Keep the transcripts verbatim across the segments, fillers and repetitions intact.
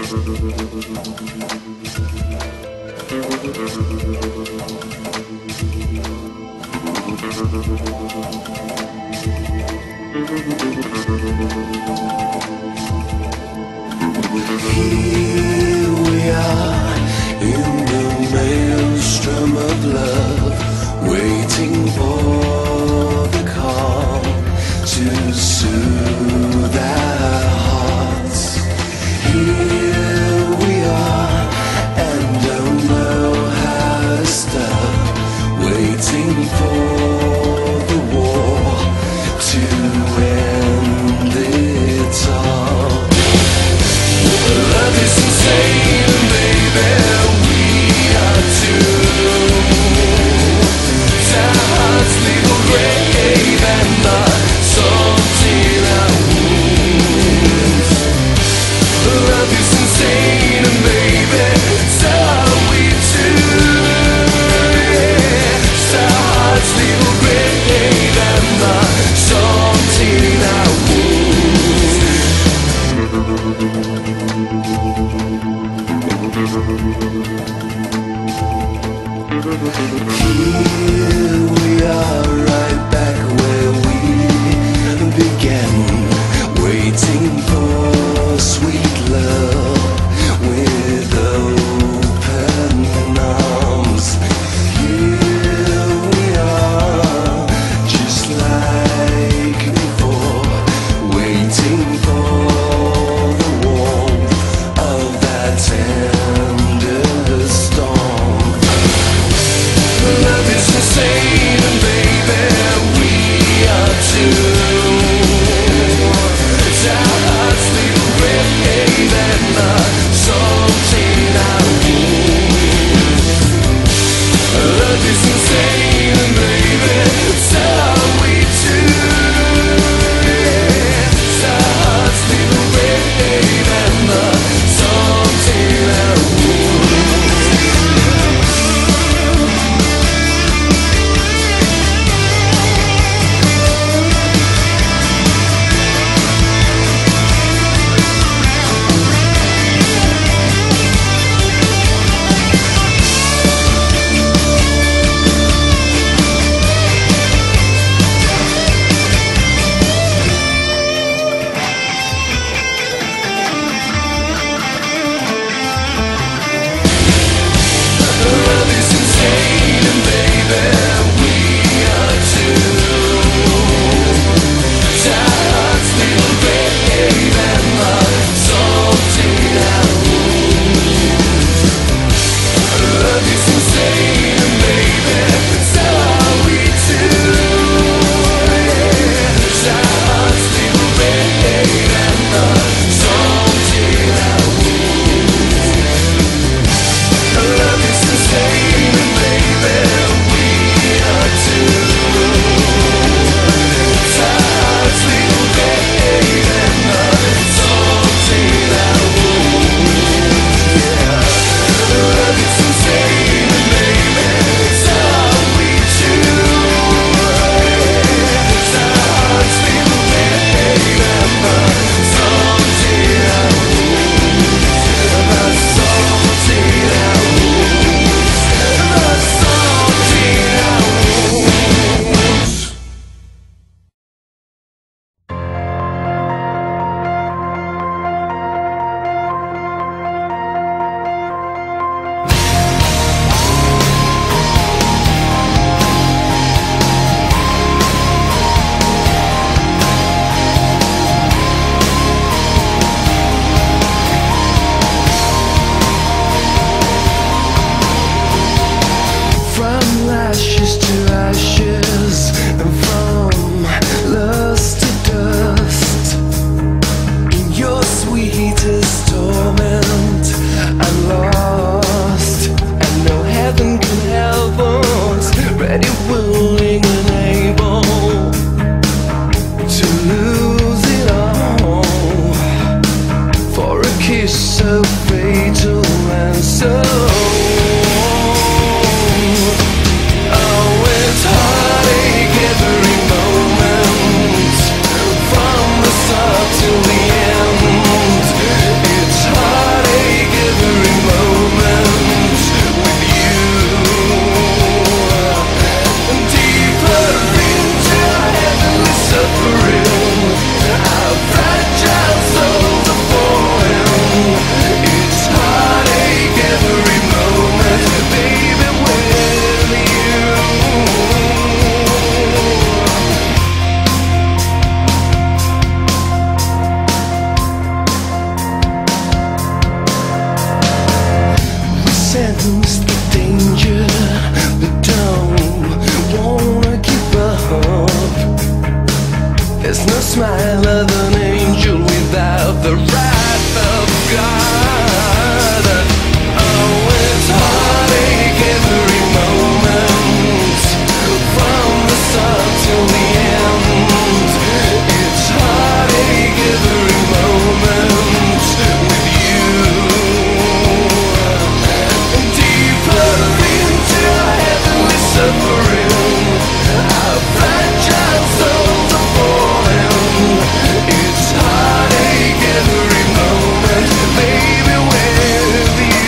Here we are in the maelstrom of love, waiting for the calm to soothe our hearts. Here we are and don't know how to stop, waiting for the war to end it all. Love is insane, baby, we are doomed. Our hearts leave a grave and the salt in our wounds. Love is insane, baby, so are we too. Our hearts leave a grave and the salt in our wounds. Here we are, right back where we began, waiting for sweet love with open arms. Here we are, just like before, waiting for the warmth of that tender storm. Love is insane, baby, we are doomed. Our hearts leave a grave and the salt in our wounds. Love is insane, baby, so are we too. Our hearts leave a grave and the salt in our wounds. Love is insane, baby, we are doomed. Our hearts leave a grave and the salt in our wounds. Love is insane, baby, so are we too. Our hearts leave a grave and the salt in our wounds. Love is insane, baby, we are doomed. Our hearts leave a grave and the salt in our wounds. Yeah. Love is insane, baby, so are we too. Our hearts leave a grave and the salt in our wounds. The salt in our wounds. The salt in our wounds. From ashes to ashes, and from lust to dust, in your sweetest torment, I'm lost, and no heaven can help us. Ready, willing, and able to lose it all for a kiss so fatal and so. Oh, it's heartache every moment, from the start till the end. It's heartache. hell of an angel without the wrath of God. Oh, it's heartache every moment, from the start till the end. It's heartache every moment with you. Deeper into heavenly suffering, our fragile souls are falling. It's heartache every moment, baby, with you.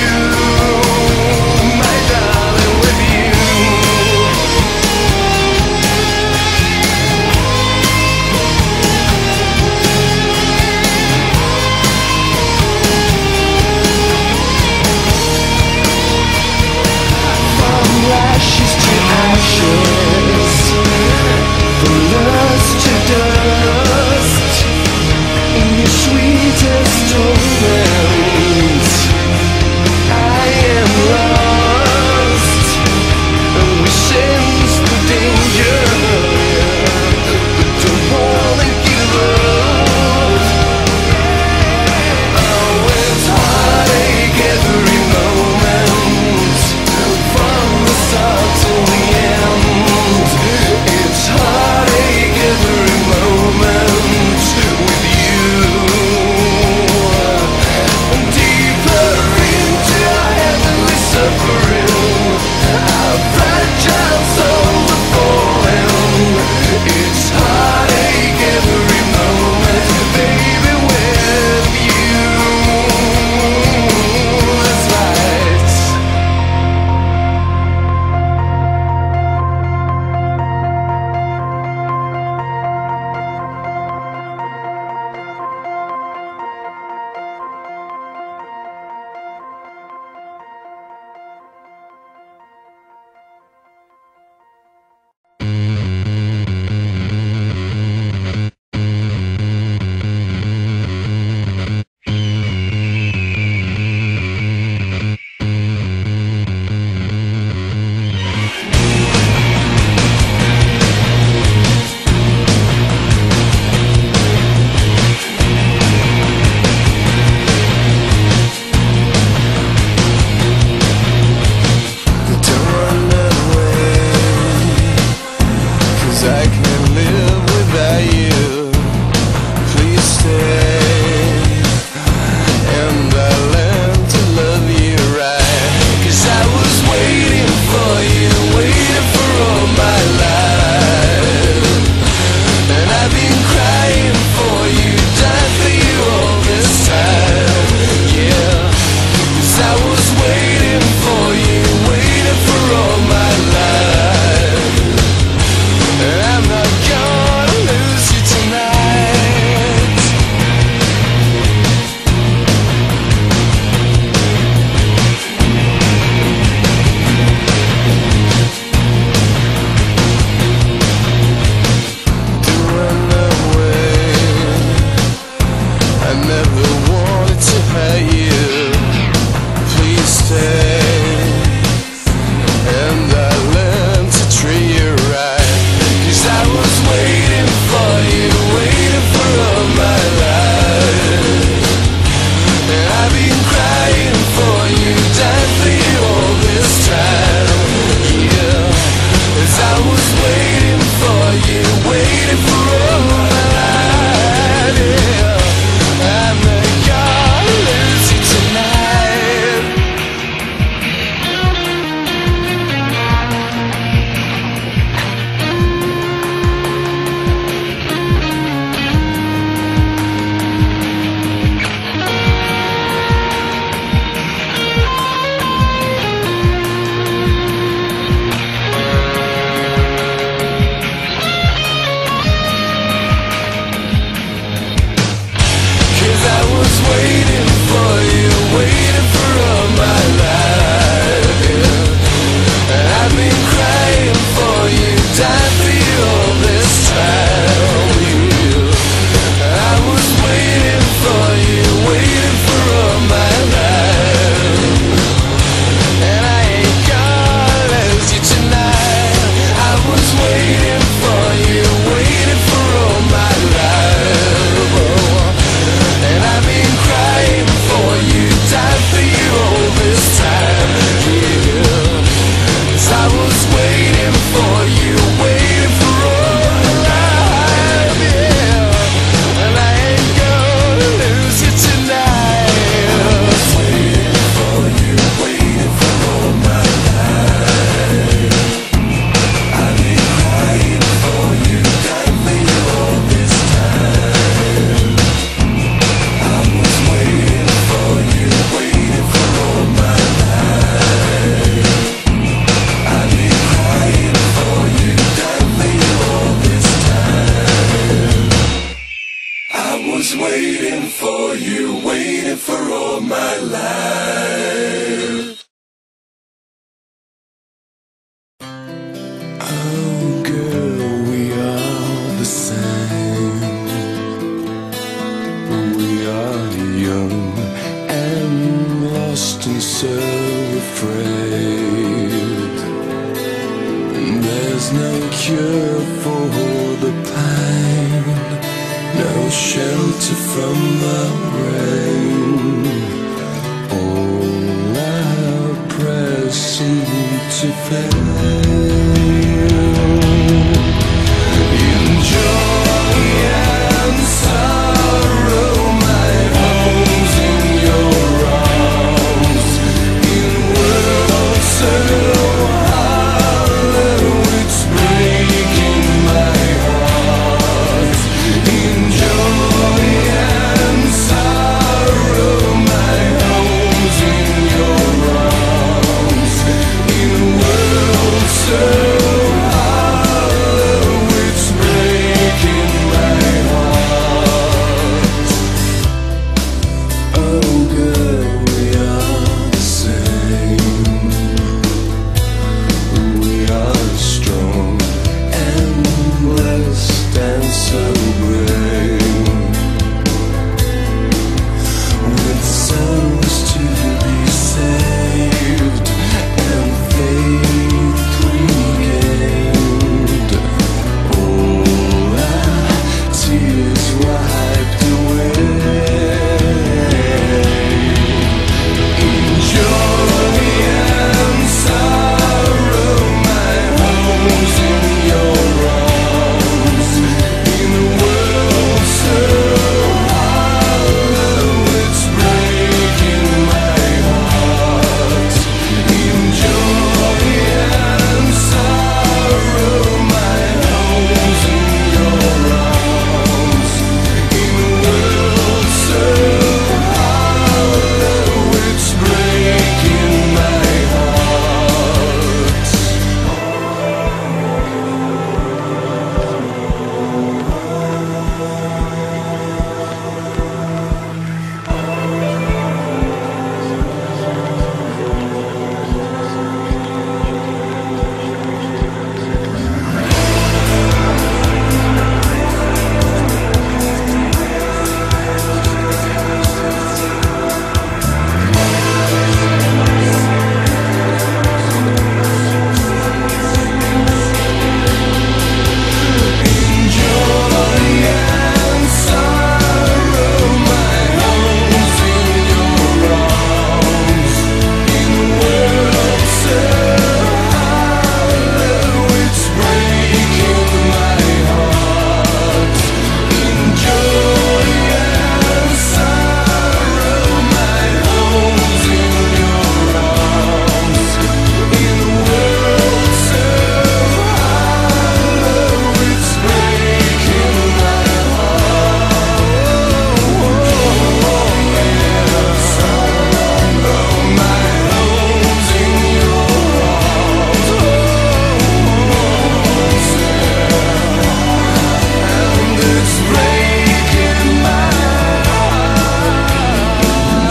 was waiting for you, waiting for all my life. Oh girl, we are the same. We are young and lost and so afraid. There's no cure for the pain, no shelter from the rain. All our prayers seem to fail. In joy and sorrow, my home's in your arms. In world so hollow, it's breaking my heart. In joy and sorrow, my home's in your arms. In world so hollow, it's breaking my heart. Oh girl, we are the same. We are strong and blessed and so brave, with souls to be saved and faith regained. All our tears wiped away. In joy and sorrow, my home's in your arms. In a world so hollow, it's breaking my heart. In joy and sorrow, my home's in your arms. In a world so hollow, it's breaking my heart. In joy and sorrow, my home's in your arms. In a world so hollow, it's breaking my heart. In joy and sorrow, my home's in your arms. In a world so hollow, it's breaking my heart. Sorrow, my home's in your arms. And it's breaking my heart.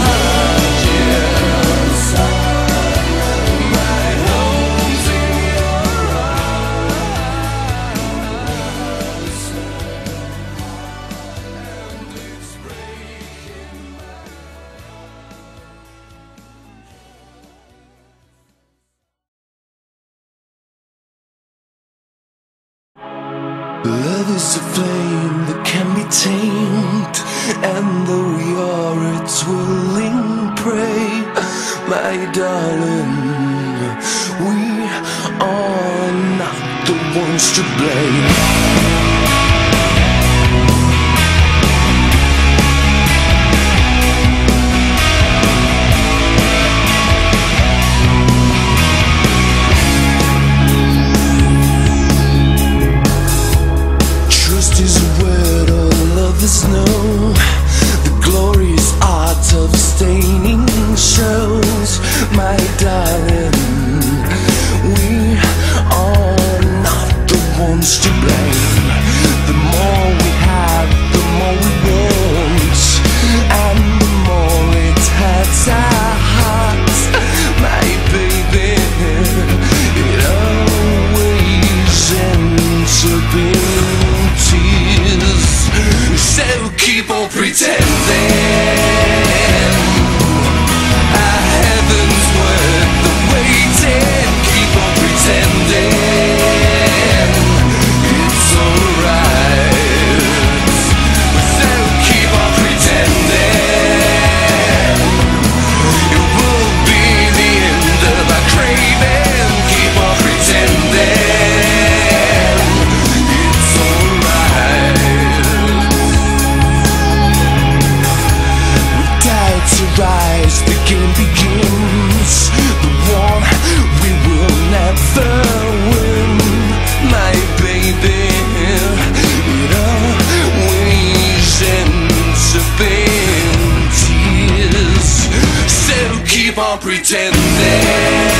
Yeah, sorrow, my home's in your arms. And it's breaking my Love is a flame that can be tamed, and though we are its willing prey, my darling, we are not the ones to blame. Trust is a word, all love is no. The glorious art of staining shows, my darling, we are not the ones to blame. The more we have, the more we want. keep on pretending. Our heaven's worth the waiting. Keep on pretending. It's alright. So keep on pretending. It will be the end of our craving. Keep on pretending. It's alright. We die to rise, the game begins. The one we will never win. My baby, it always ends up in tears. So keep on pretending.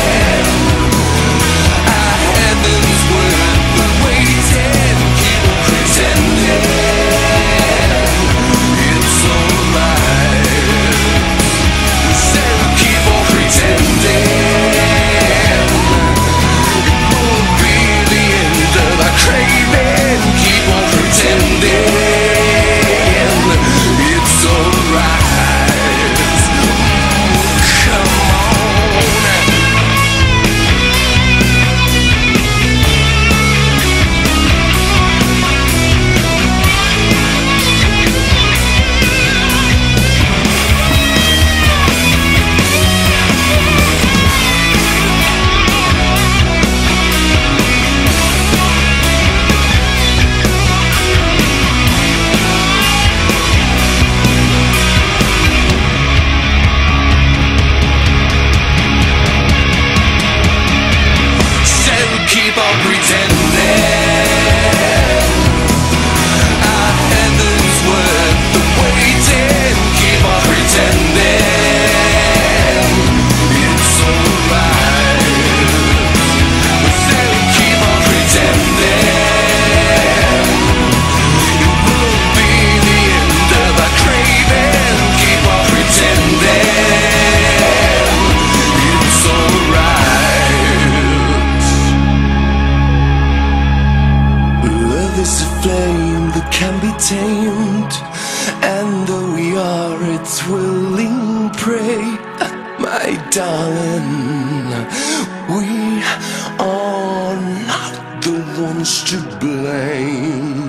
Our heaven's worth the waiting. Keep on pretending. It's alright. So keep on pretending. It won't be the end of our craving. Keep on pretending. It's alright. Come on. So keep on pretending. Our heaven's worth the waiting. Keep on pretending. It's alright. So keep on pretending. It will be the end of our craving. Keep on pretending. It's alright. Love is a flame that can be tamed, and though we are its willing prey, my darling, we are not the ones to blame.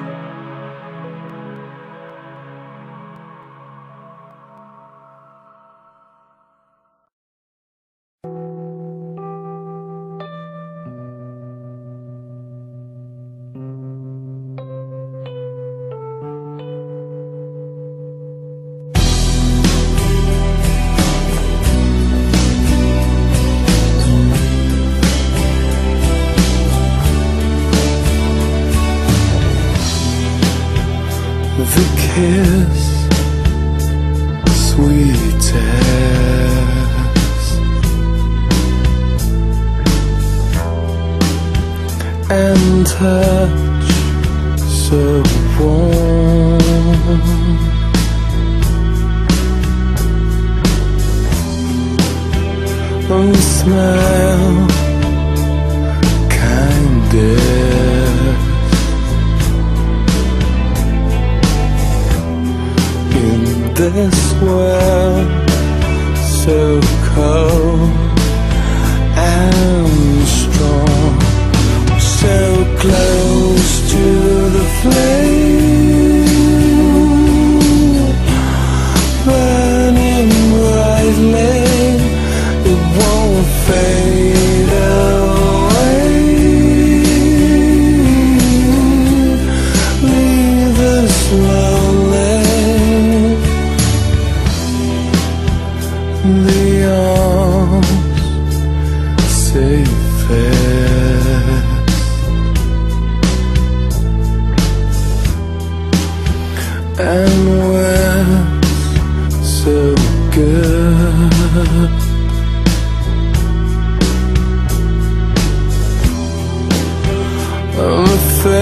The kiss, sweetest, and touch so warm. And smile kindest. In this world so cold and strong, so close to the flame, burning brightly, it won't fade away. Leave us lonely. The arms safest, and we're so good. I'm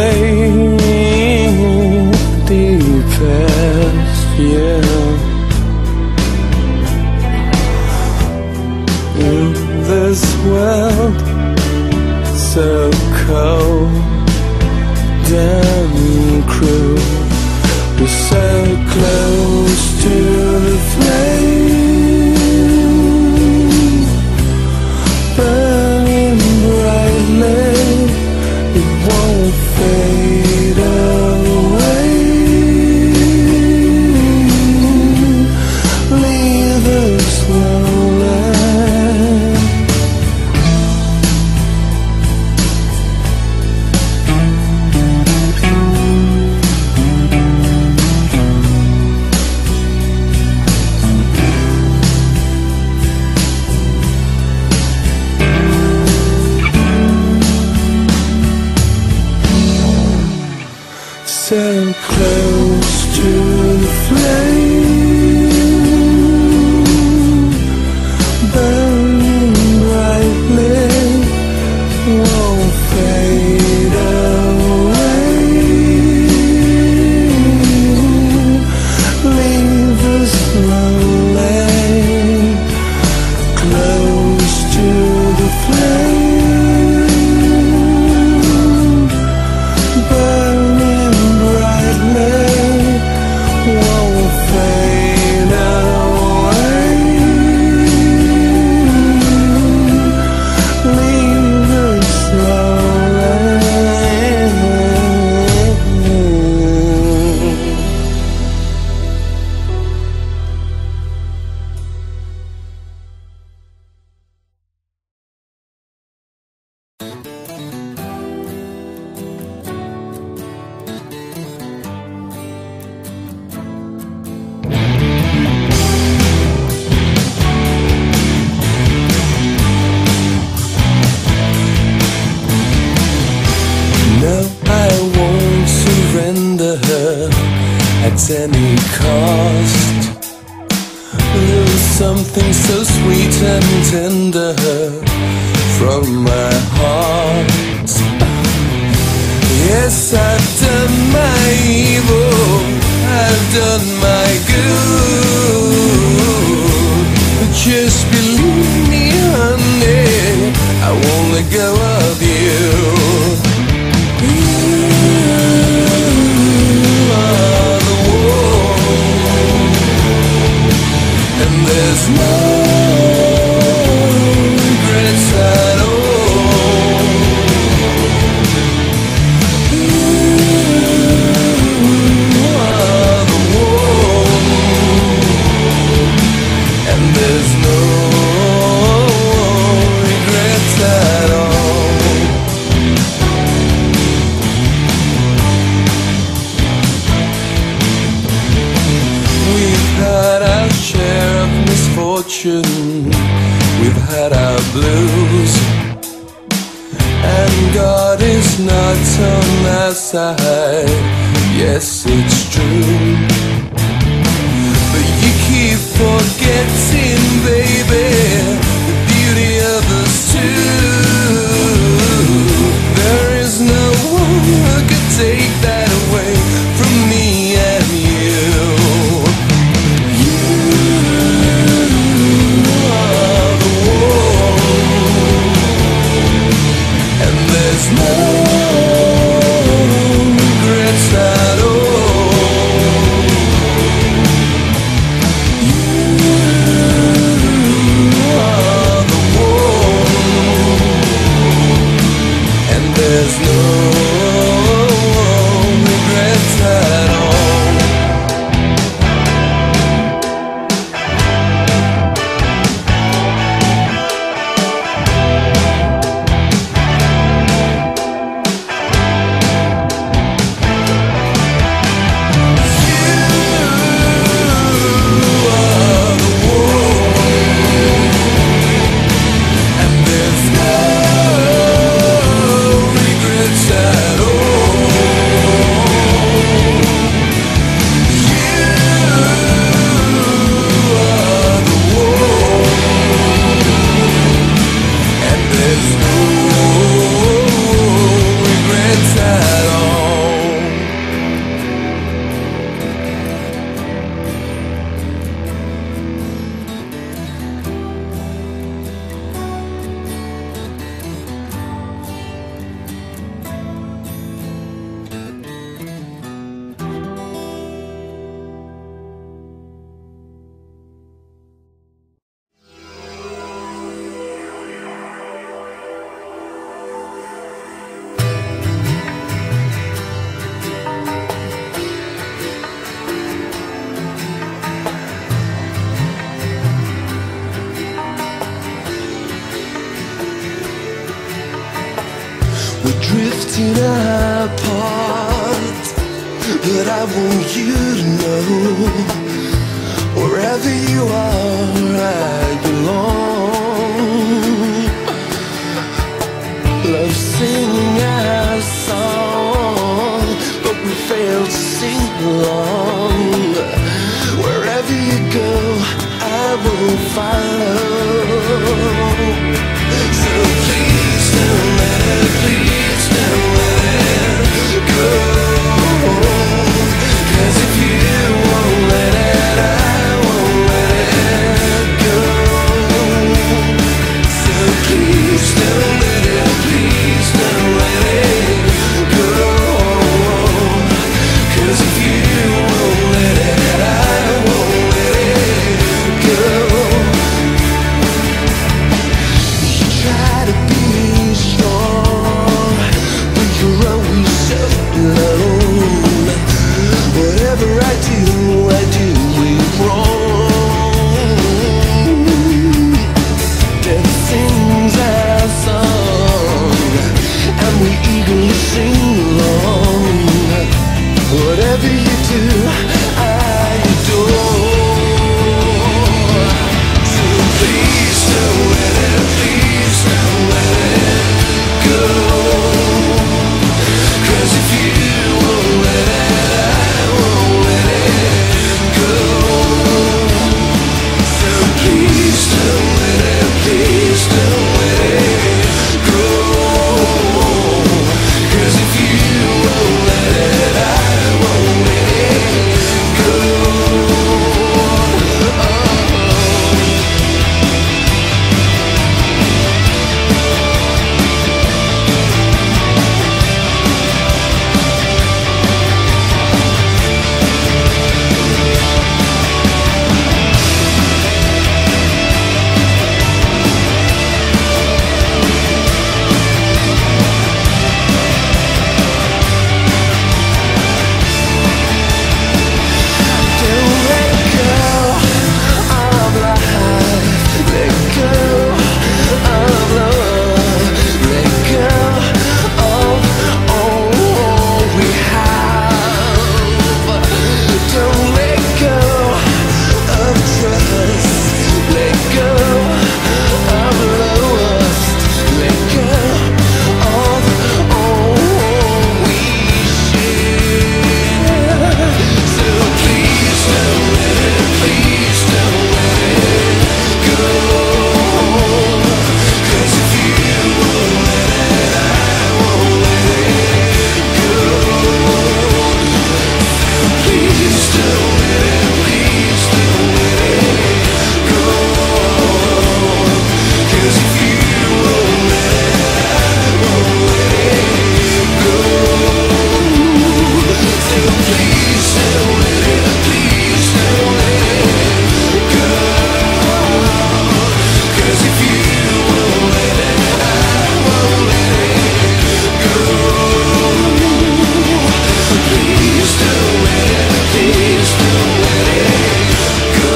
afraid deepest, yeah. In this world so cold and cruel, We're so close to the flame, burning brightly. It won't fade away. Leave us lonely. So close to the flame, burning brightly, won't fade away. Leave us lonely, close to the flame, burning won't fade away. Leave us No, I won't surrender her at any cost. Lose something so sweet and tender from my heart. Yes, I've done my evil, I've done my good, but just believe me, honey, I won't let go of you. There's no regrets at all. You are the one, and there's no regrets at all. We've had our share of misfortune, we've had our blues, and God is not on our side. Yes, it's true, but you keep forgetting, baby, the beauty of us too. There is no one who could take that away from me and you. There's no regrets at all. drifting apart, but I want you to know, wherever you are, I belong. Love singing our song, but we fail to sing along. Wherever you go, I will follow. So please don't let it, please don't let it go. 'Cause if you won't let it, I won't let it go. So please don't let it, please don't let it go. 'Cause if you won't let it, I won't let it go. You try to be strong, but you're always so alone. Whatever I do, I do it wrong. Death sings our song, and we eagerly sing along. Whatever you do, I adore. So please don't let it, please don't let it go. 'Cause if you won't let it, I won't let it go. So please don't let it, please don't let it go. 'Cause if you won't let it, I won't let it go. Don't let go of life, let go of love, let go of all we have. Don't let go of trust, let go of lust, let go of all we share. So please don't let it, please don't let it go. 'Cause if you won't let it, I won't let it go. Please don't let it, please don't let it go. 'Cause if you won't let it, I won't let it go. So please don't let it, please don't let it go. 'Cause if you won't let it, I won't let it go. Please don't let it, please don't let it go.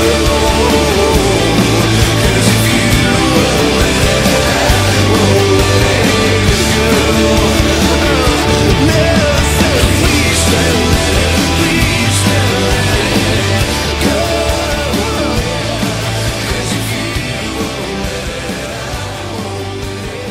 'Cause if you won't let it, I won't let it go. No, so please don't let it, please don't let it go. 'Cause if you won't let it, I won't let it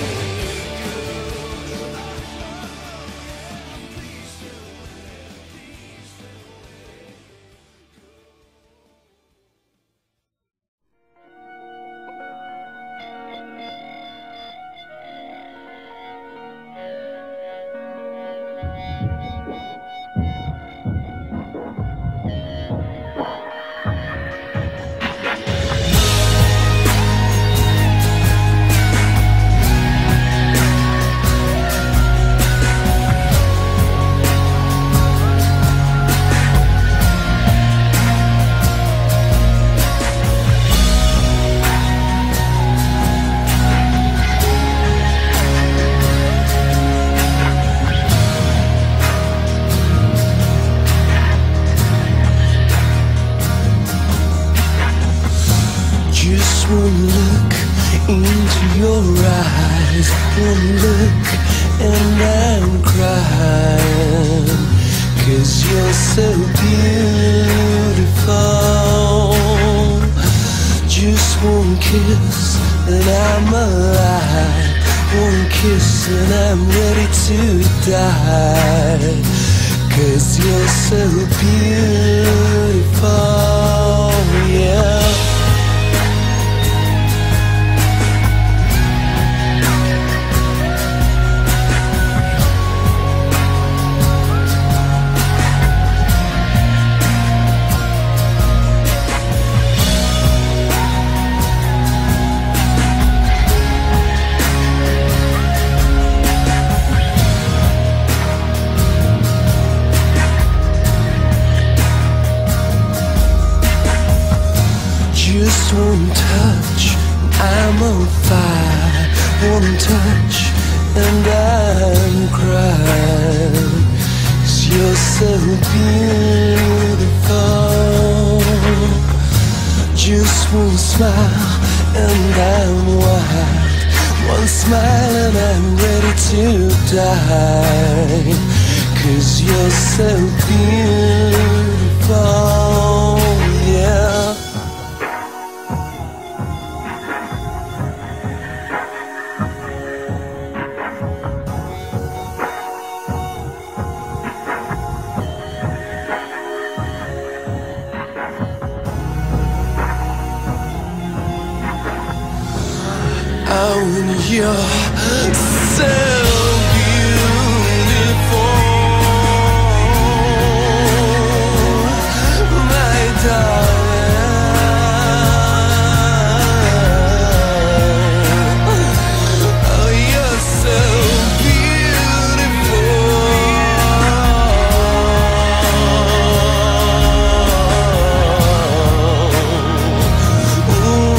Just one look into your eyes, one look and I'm crying, 'cause you're so beautiful. Just one kiss and I'm alive, one kiss and I'm ready to die, 'cause you're so beautiful, yeah. Just one touch, I'm on fire. One touch, and I'm crying, 'cause you're so beautiful. Just one smile, and I'm wild. One smile, and I'm ready to die, 'cause you're so beautiful, yeah. Oh, and you're so beautiful, my darling. Oh, you're so beautiful. Ooh.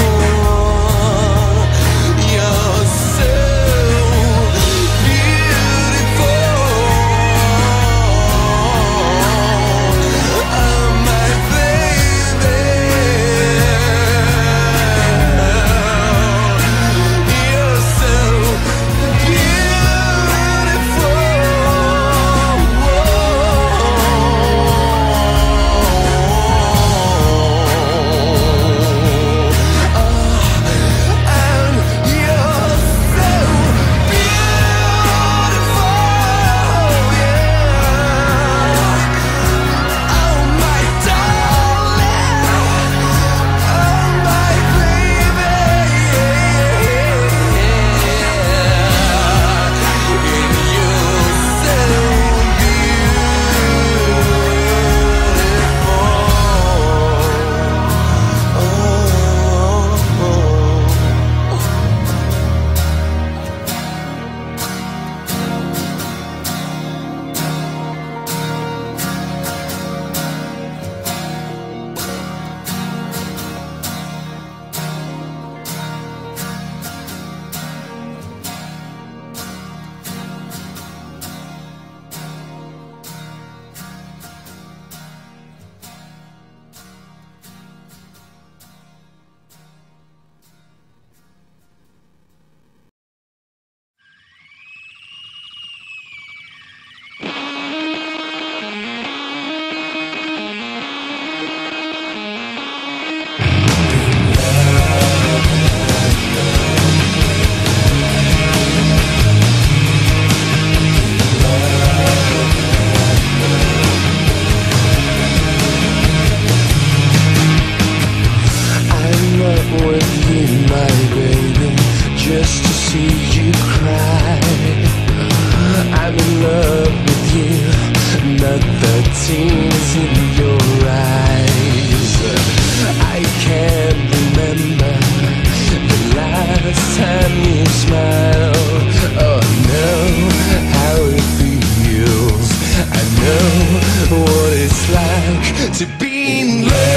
To be in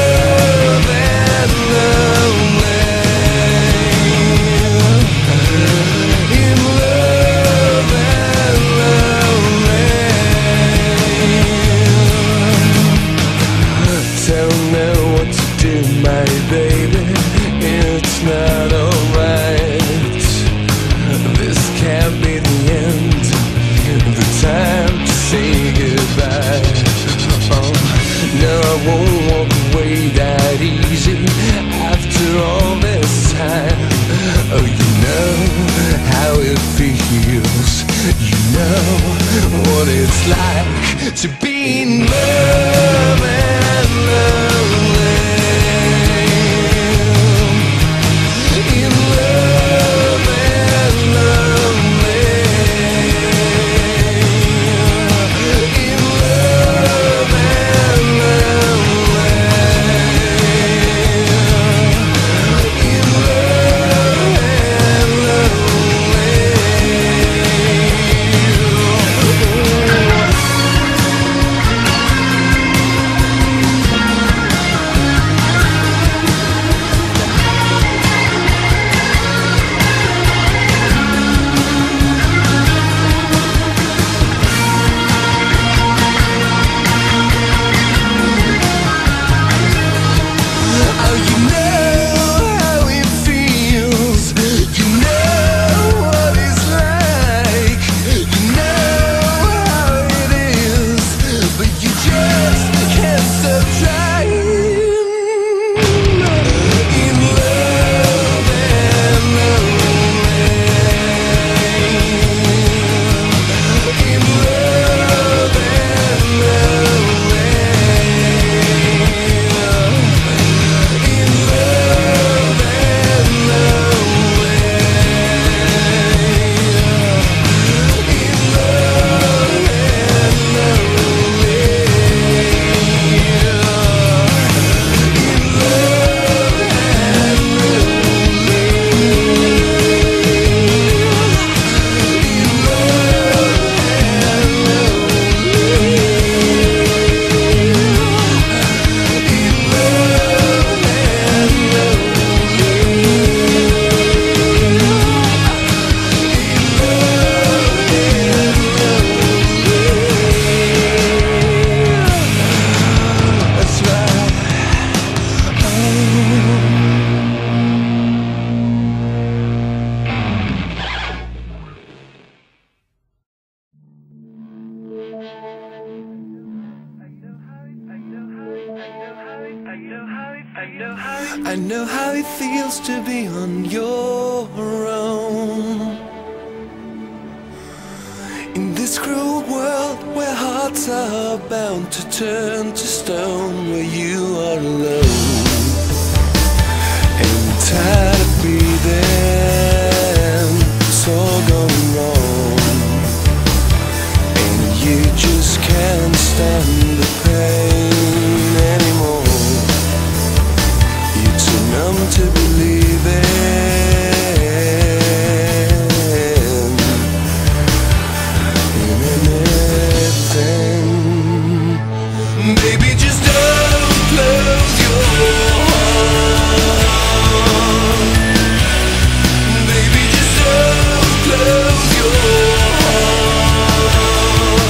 love and lonely, in love and lonely. Tell me what to do, my baby, it's not alright. This can't be the end. be that easy after all this time. Oh, you know how it feels. You know what it's like to be in love and lonely. In love and lonely. In love and lonely. In love and lonely. I know how it feels to be on your own. In this cruel world where hearts are bound to turn to stone, where you are alone and tired of breathing, it's all going wrong, and you just can't stand the pain anymore. You're too numb to believe in anything. Baby, just don't close your heart. Baby, just don't close your heart.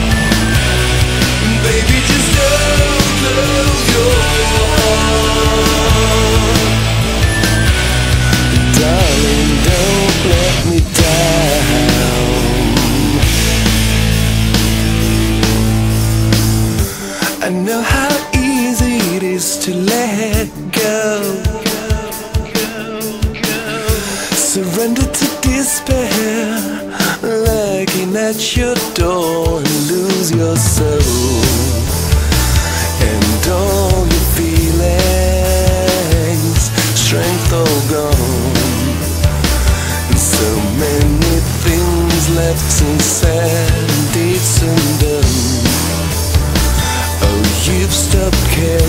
Baby, just don't close your heart. Darling, don't let me down. I know how easy it is to let go, surrender to despair, looking at your door and lose your soul and all your feelings, strength all gone, and so many things left unsaid, deeds undone. Oh, you've stopped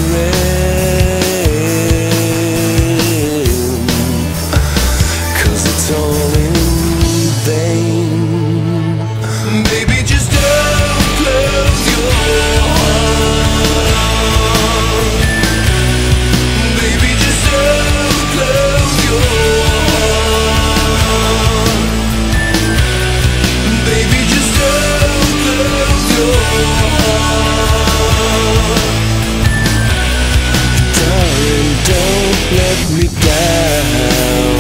caring, 'cause it's all in vain. Baby, just don't close your heart. Baby, just don't close your heart. Baby, just don't close your heart. Darling, don't let me down.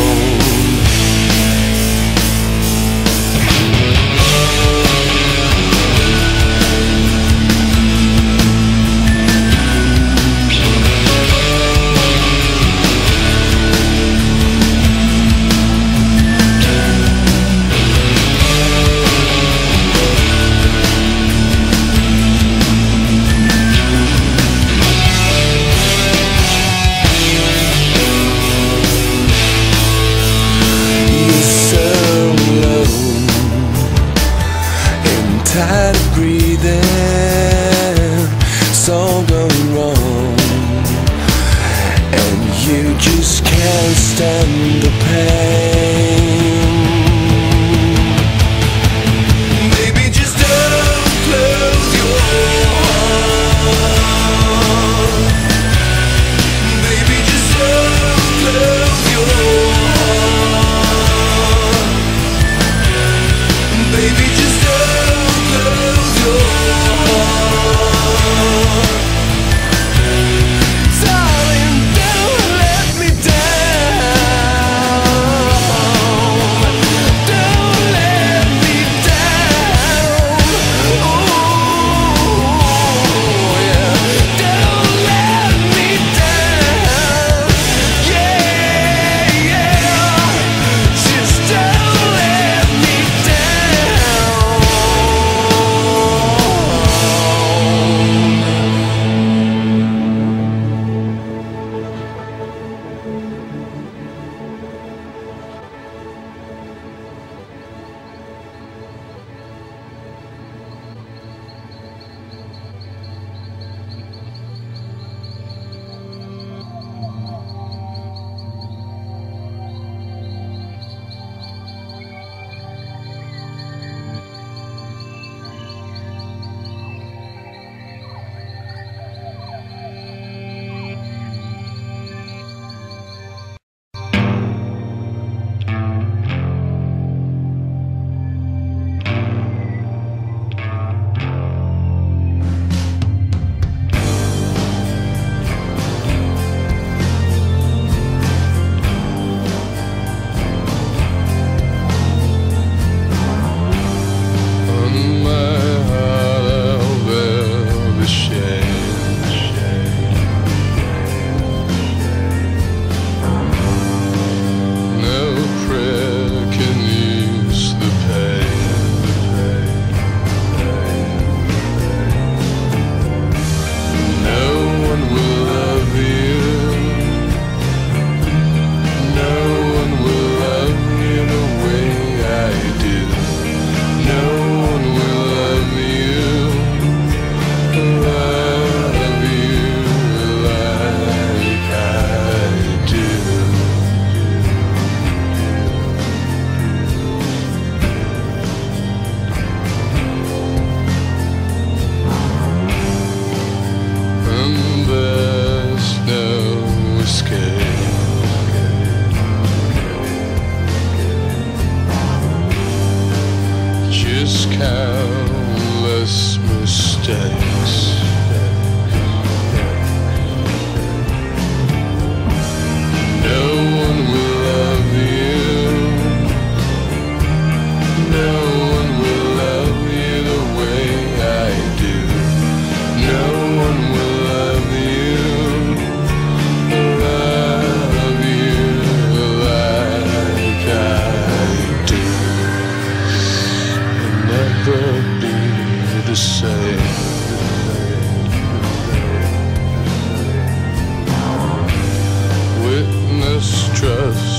You just can't stand the pain. Maybe just don't close your heart. Maybe just don't close your heart. Maybe just don't close your heart. Darling, don't let me down. Don't let me down. Oh, yeah. Don't let me down. Yeah, yeah. Just don't let me down. Just countless mistakes. No one will love you. No one will love you the way I do. No one will love you, love you like I do. Never be the same. Witness trust